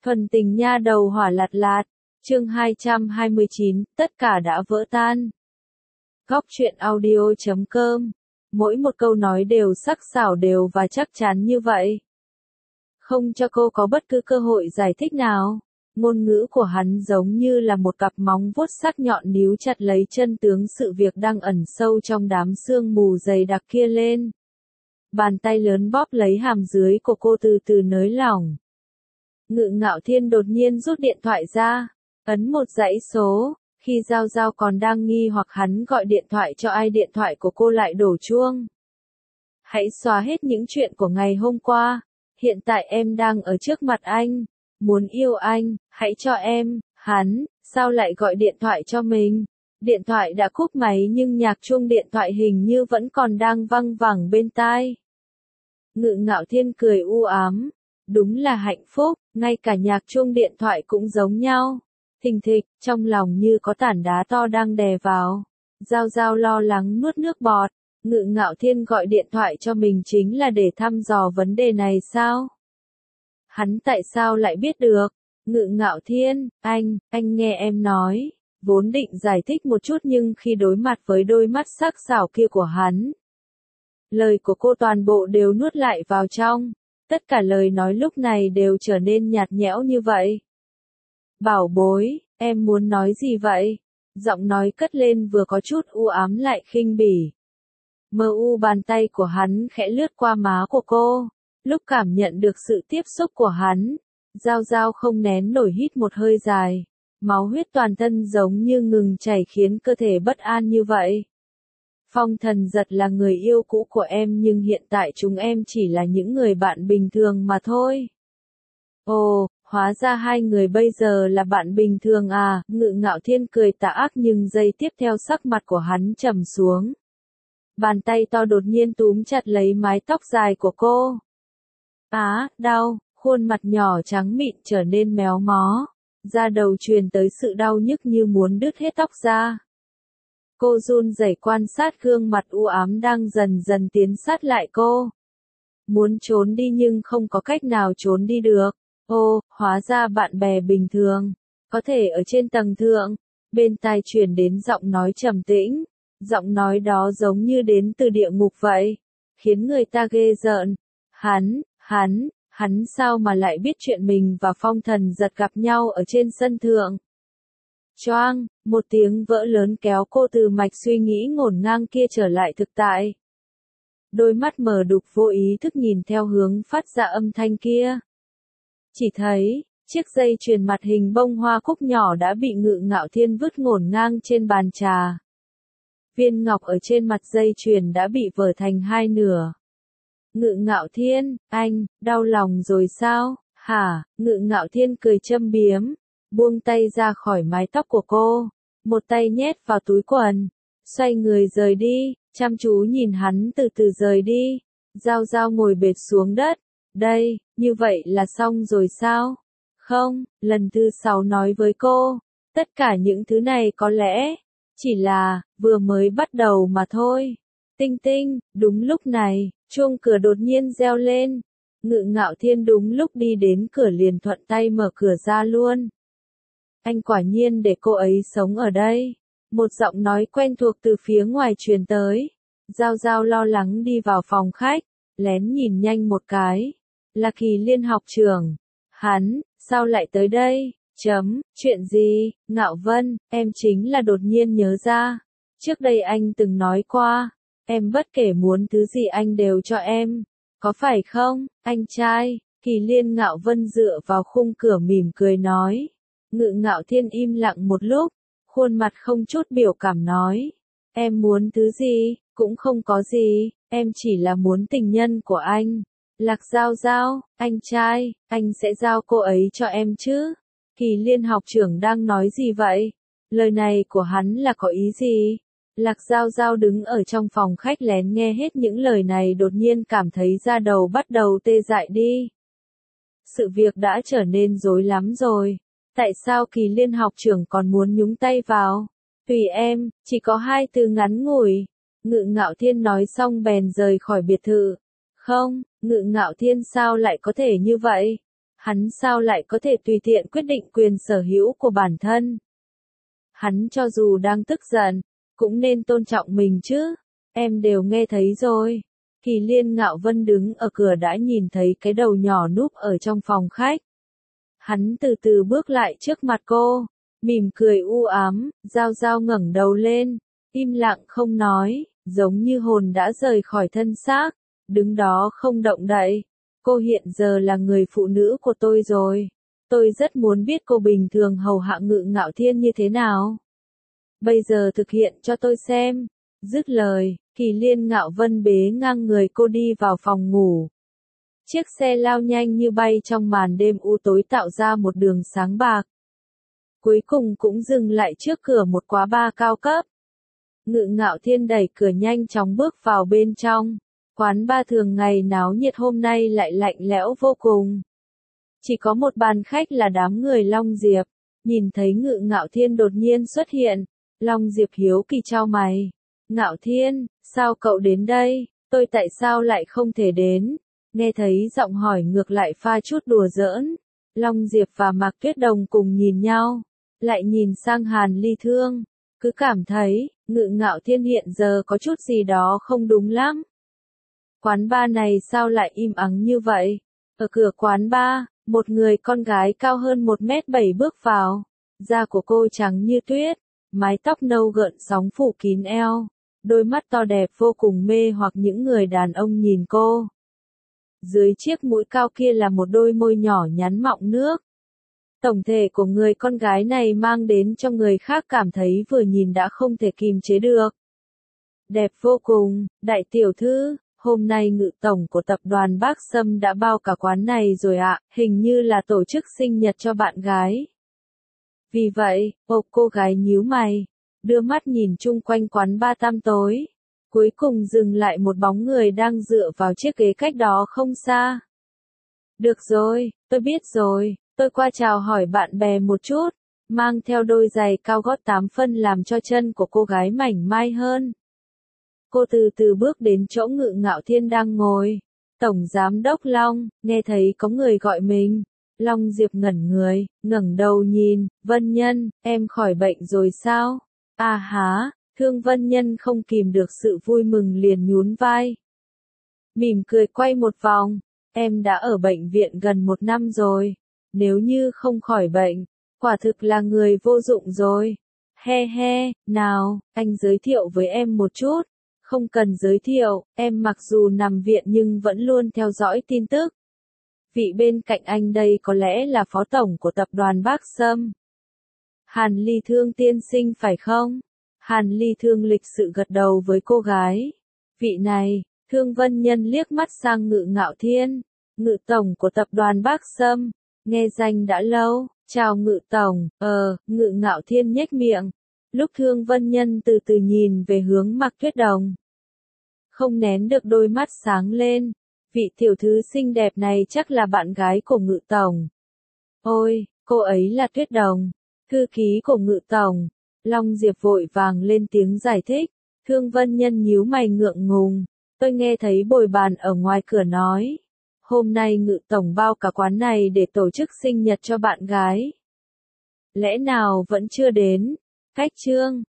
Thuần tình nha đầu hỏa lạt lạt, chương 229, tất cả đã vỡ tan. Góc truyện audio.com, mỗi một câu nói đều sắc sảo đều và chắc chắn như vậy. Không cho cô có bất cứ cơ hội giải thích nào. Ngôn ngữ của hắn giống như là một cặp móng vuốt sắc nhọn níu chặt lấy chân tướng sự việc đang ẩn sâu trong đám sương mù dày đặc kia lên. Bàn tay lớn bóp lấy hàm dưới của cô từ từ nới lỏng. Ngự Ngạo Thiên đột nhiên rút điện thoại ra, ấn một dãy số, khi Giao Giao còn đang nghi hoặc hắn gọi điện thoại cho ai, điện thoại của cô lại đổ chuông. Hãy xóa hết những chuyện của ngày hôm qua, hiện tại em đang ở trước mặt anh, muốn yêu anh, hãy cho em. Hắn, sao lại gọi điện thoại cho mình? Điện thoại đã cúp máy nhưng nhạc chuông điện thoại hình như vẫn còn đang văng vẳng bên tai. Ngự Ngạo Thiên cười u ám. Đúng là hạnh phúc, ngay cả nhạc chuông điện thoại cũng giống nhau. Thình thịch, trong lòng như có tảng đá to đang đè vào. Giao Giao lo lắng nuốt nước bọt. Ngự Ngạo Thiên gọi điện thoại cho mình chính là để thăm dò vấn đề này sao? Hắn tại sao lại biết được? Ngự Ngạo Thiên, anh nghe em nói. Vốn định giải thích một chút nhưng khi đối mặt với đôi mắt sắc sảo kia của hắn, lời của cô toàn bộ đều nuốt lại vào trong. Tất cả lời nói lúc này đều trở nên nhạt nhẽo như vậy. Bảo bối, em muốn nói gì vậy? Giọng nói cất lên vừa có chút u ám lại khinh bỉ. Mờ u bàn tay của hắn khẽ lướt qua má của cô. Lúc cảm nhận được sự tiếp xúc của hắn, Giao Giao không nén nổi hít một hơi dài. Máu huyết toàn thân giống như ngừng chảy khiến cơ thể bất an như vậy. Phong Thần Giật là người yêu cũ của em nhưng hiện tại chúng em chỉ là những người bạn bình thường mà thôi. Ồ, hóa ra hai người bây giờ là bạn bình thường à? Ngự Ngạo Thiên cười tà ác nhưng giây tiếp theo sắc mặt của hắn trầm xuống. Bàn tay to đột nhiên túm chặt lấy mái tóc dài của cô. Đau, khuôn mặt nhỏ trắng mịn trở nên méo mó. Da đầu truyền tới sự đau nhức như muốn đứt hết tóc ra. Cô run rẩy quan sát gương mặt u ám đang dần dần tiến sát lại cô. Muốn trốn đi nhưng không có cách nào trốn đi được. Ô, hóa ra bạn bè bình thường. Có thể ở trên tầng thượng. Bên tai truyền đến giọng nói trầm tĩnh. Giọng nói đó giống như đến từ địa ngục vậy. Khiến người ta ghê rợn. Hắn sao mà lại biết chuyện mình và Phong Thần Giật gặp nhau ở trên sân thượng? Choang, một tiếng vỡ lớn kéo cô từ mạch suy nghĩ ngổn ngang kia trở lại thực tại. Đôi mắt mờ đục vô ý thức nhìn theo hướng phát ra âm thanh kia. Chỉ thấy, chiếc dây chuyền mặt hình bông hoa cúc nhỏ đã bị Ngự Ngạo Thiên vứt ngổn ngang trên bàn trà. Viên ngọc ở trên mặt dây chuyền đã bị vỡ thành hai nửa. Ngự Ngạo Thiên, anh, đau lòng rồi sao? Hả? Ngự Ngạo Thiên cười châm biếm. Buông tay ra khỏi mái tóc của cô, một tay nhét vào túi quần, xoay người rời đi, chăm chú nhìn hắn từ từ rời đi. Giao Giao ngồi bệt xuống đất. Đây, như vậy là xong rồi sao? Không, lần thứ 6 nói với cô, tất cả những thứ này có lẽ chỉ là vừa mới bắt đầu mà thôi. Tinh tinh, đúng lúc này, chuông cửa đột nhiên reo lên. Ngự Ngạo Thiên đúng lúc đi đến cửa liền thuận tay mở cửa ra luôn. Anh quả nhiên để cô ấy sống ở đây. Một giọng nói quen thuộc từ phía ngoài truyền tới. Giao Giao lo lắng đi vào phòng khách, lén nhìn nhanh một cái. Là Kỳ Liên học trưởng. Hắn, sao lại tới đây? Chuyện gì? Ngạo Vân, em chính là đột nhiên nhớ ra. Trước đây anh từng nói qua, em bất kể muốn thứ gì anh đều cho em. Có phải không, anh trai? Kỳ Liên Ngạo Vân dựa vào khung cửa mỉm cười nói. Ngự Ngạo Thiên im lặng một lúc, khuôn mặt không chút biểu cảm nói. Em muốn thứ gì, cũng không có gì, em chỉ là muốn tình nhân của anh. Lạc Giao Giao, anh trai, anh sẽ giao cô ấy cho em chứ? Kỳ Liên học trưởng đang nói gì vậy? Lời này của hắn là có ý gì? Lạc Giao Giao đứng ở trong phòng khách lén nghe hết những lời này đột nhiên cảm thấy da đầu bắt đầu tê dại đi. Sự việc đã trở nên rối lắm rồi. Tại sao Kỳ Liên học trưởng còn muốn nhúng tay vào? Tùy em, chỉ có hai từ ngắn ngủi. Ngự Ngạo Thiên nói xong bèn rời khỏi biệt thự. Không, Ngự Ngạo Thiên sao lại có thể như vậy? Hắn sao lại có thể tùy tiện quyết định quyền sở hữu của bản thân? Hắn cho dù đang tức giận, cũng nên tôn trọng mình chứ. Em đều nghe thấy rồi. Kỳ Liên Ngạo Vân đứng ở cửa đã nhìn thấy cái đầu nhỏ núp ở trong phòng khách. Hắn từ từ bước lại trước mặt cô, mỉm cười u ám, Giao Giao ngẩng đầu lên, im lặng không nói, giống như hồn đã rời khỏi thân xác, đứng đó không động đậy. Cô hiện giờ là người phụ nữ của tôi rồi. Tôi rất muốn biết cô bình thường hầu hạ Ngự Ngạo Thiên như thế nào. Bây giờ thực hiện cho tôi xem. Dứt lời, Kỳ Liên Ngạo Vân bế ngang người cô đi vào phòng ngủ. Chiếc xe lao nhanh như bay trong màn đêm u tối tạo ra một đường sáng bạc. Cuối cùng cũng dừng lại trước cửa một quán bar cao cấp. Ngự Ngạo Thiên đẩy cửa nhanh chóng bước vào bên trong. Quán bar thường ngày náo nhiệt hôm nay lại lạnh lẽo vô cùng. Chỉ có một bàn khách là đám người Long Diệp. Nhìn thấy Ngự Ngạo Thiên đột nhiên xuất hiện, Long Diệp hiếu kỳ chau mày. Ngạo Thiên, sao cậu đến đây? Tôi tại sao lại không thể đến? Nghe thấy giọng hỏi ngược lại pha chút đùa giỡn. Long Diệp và Mạc Tuyết Đồng cùng nhìn nhau, lại nhìn sang Hàn Ly Thương, cứ cảm thấy, Ngự Ngạo Thiên hiện giờ có chút gì đó không đúng lắm. Quán bar này sao lại im ắng như vậy? Ở cửa quán bar, một người con gái cao hơn 1m7 bước vào. Da của cô trắng như tuyết, mái tóc nâu gợn sóng phủ kín eo, đôi mắt to đẹp vô cùng mê hoặc những người đàn ông nhìn cô. Dưới chiếc mũi cao kia là một đôi môi nhỏ nhắn mọng nước. Tổng thể của người con gái này mang đến cho người khác cảm thấy vừa nhìn đã không thể kìm chế được. Đẹp vô cùng, đại tiểu thư, hôm nay Ngự tổng của tập đoàn Bác Sâm đã bao cả quán này rồi ạ, hình như là tổ chức sinh nhật cho bạn gái. Vì vậy, cô gái nhíu mày, đưa mắt nhìn chung quanh quán bar tăm tối. Cuối cùng dừng lại một bóng người đang dựa vào chiếc ghế cách đó không xa. Được rồi, tôi biết rồi, tôi qua chào hỏi bạn bè một chút, mang theo đôi giày cao gót 8 phân làm cho chân của cô gái mảnh mai hơn. Cô từ từ bước đến chỗ Ngự Ngạo Thiên đang ngồi. Tổng Giám đốc Long, nghe thấy có người gọi mình. Long Diệp ngẩn người, ngẩng đầu nhìn, Vân Nhân, em khỏi bệnh rồi sao? À há. Thương Vân Nhân không kìm được sự vui mừng liền nhún vai. Mỉm cười quay một vòng, em đã ở bệnh viện gần 1 năm rồi. Nếu như không khỏi bệnh, quả thực là người vô dụng rồi. He he, nào, anh giới thiệu với em một chút. Không cần giới thiệu, em mặc dù nằm viện nhưng vẫn luôn theo dõi tin tức. Vị bên cạnh anh đây có lẽ là phó tổng của tập đoàn Bác Sâm. Hàn Ly Thương tiên sinh phải không? Hàn Ly Thương lịch sự gật đầu với cô gái. Vị này, Thương Vân Nhân liếc mắt sang Ngự Ngạo Thiên, Ngự tổng của tập đoàn Bác Sâm, nghe danh đã lâu, chào Ngự tổng, Ngự Ngạo Thiên nhếch miệng. Lúc Thương Vân Nhân từ từ nhìn về hướng Mạc Tuyết Đồng, không nén được đôi mắt sáng lên, vị tiểu thư xinh đẹp này chắc là bạn gái của Ngự tổng. Ôi, cô ấy là Tuyết Đồng, thư ký của Ngự tổng. Long Diệp vội vàng lên tiếng giải thích. Thương Vân Nhân nhíu mày ngượng ngùng. Tôi nghe thấy bồi bàn ở ngoài cửa nói. Hôm nay Ngự tổng bao cả quán này để tổ chức sinh nhật cho bạn gái. Lẽ nào vẫn chưa đến? Cách trương,